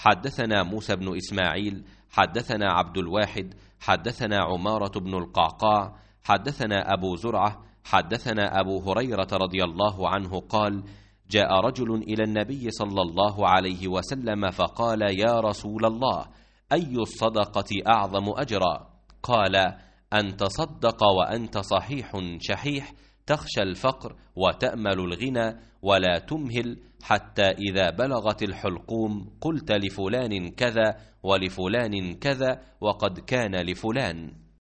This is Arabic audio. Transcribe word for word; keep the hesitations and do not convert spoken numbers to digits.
حدثنا موسى بن إسماعيل حدثنا عبد الواحد حدثنا عمارة بن القعقاع حدثنا أبو زرعة حدثنا أبو هريرة رضي الله عنه قال: جاء رجل إلى النبي صلى الله عليه وسلم فقال: يا رسول الله، أي الصدقة أعظم أجرا؟ قال: أن تصدق وأنت صحيح شحيح، تخشى الفقر وتأمل الغنى، ولا تمهل حتى إذا بلغت الحلقوم قلت لفلان كذا ولفلان كذا وقد كان لفلان.